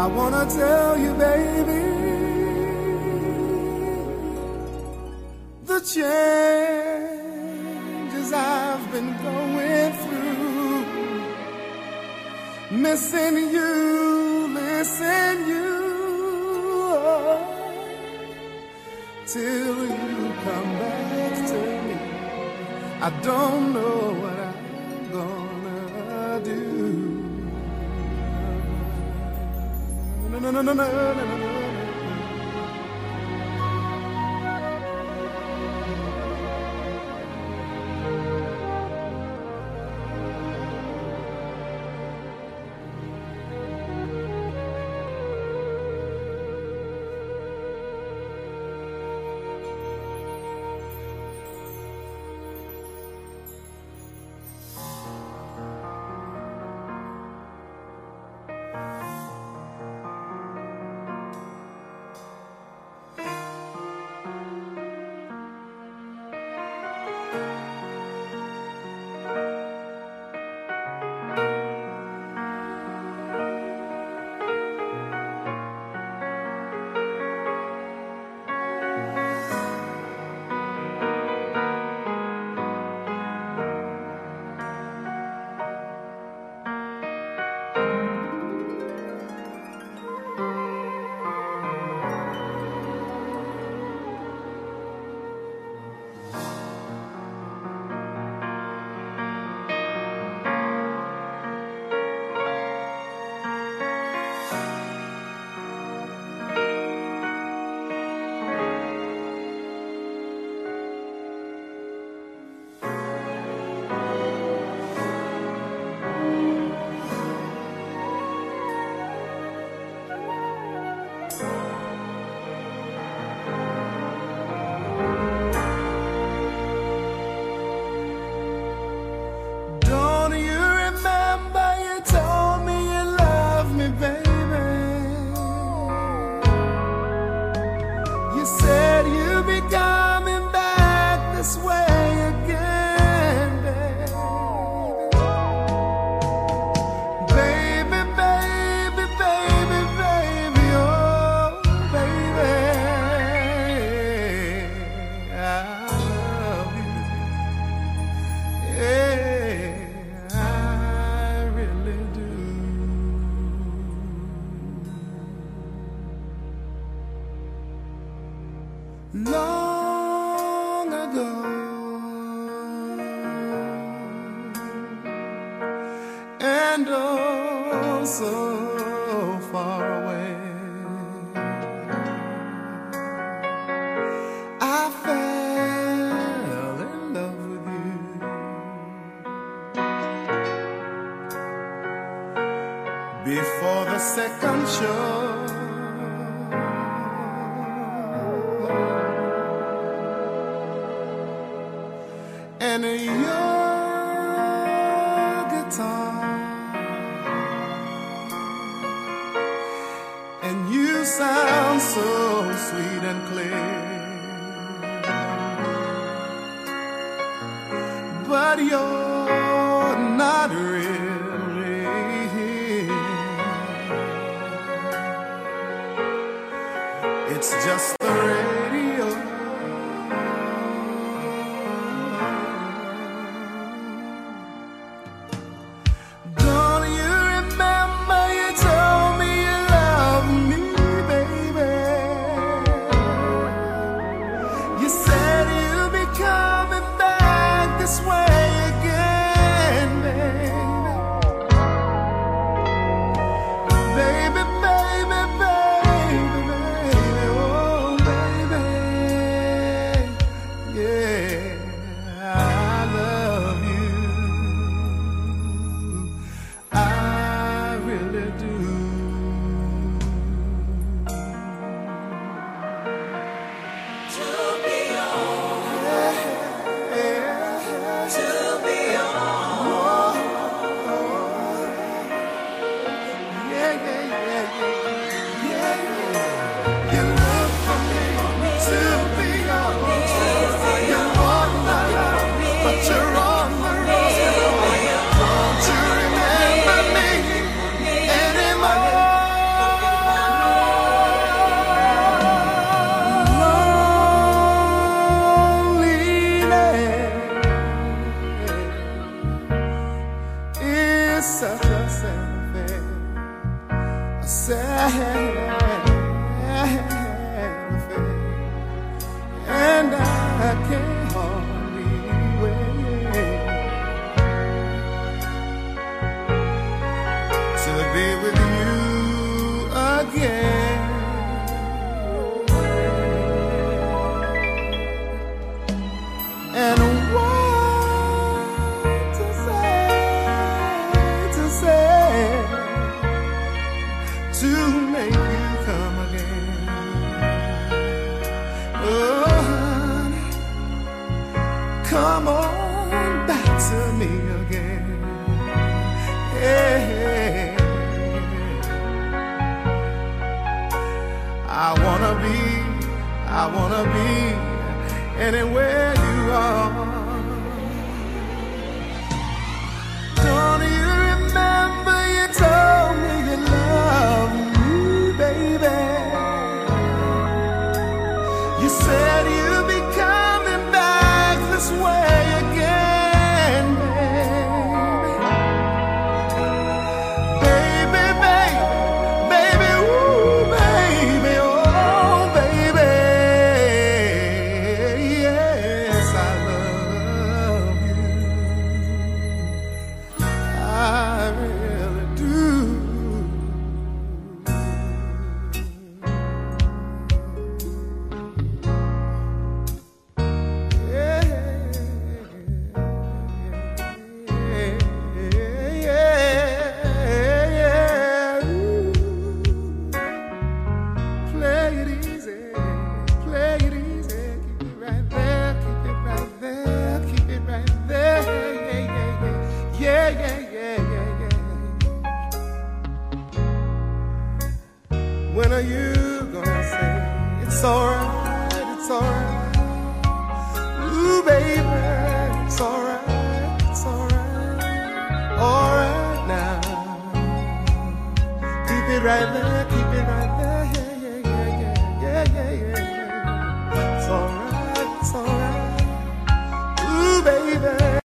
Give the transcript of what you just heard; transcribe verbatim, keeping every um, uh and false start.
I wanna tell you, baby, the changes I've been going through, missing you, missing you, oh, till you come back to me. I don't know what I'm gonna do. No, no, no, no, no, no, no, no. Long ago, and oh so far away, I fell in love with you. Before the second show, and your guitar, and you sound so sweet and clear, but you're not really here. It's just the radio. Baby, baby, baby, baby, oh. wanna be anywhere you are. Don't you remember you told me you love me, baby? You said you'd be coming back this way again, baby. Baby, baby, baby, ooh, baby, oh, baby. Yes, I love you. I really do. When are you gonna say it's alright, it's alright? Ooh, baby, it's alright, it's alright, alright now. Keep it right there, keep it right there, yeah, yeah, yeah, yeah, yeah, yeah, yeah. It's alright, it's alright. Ooh, baby.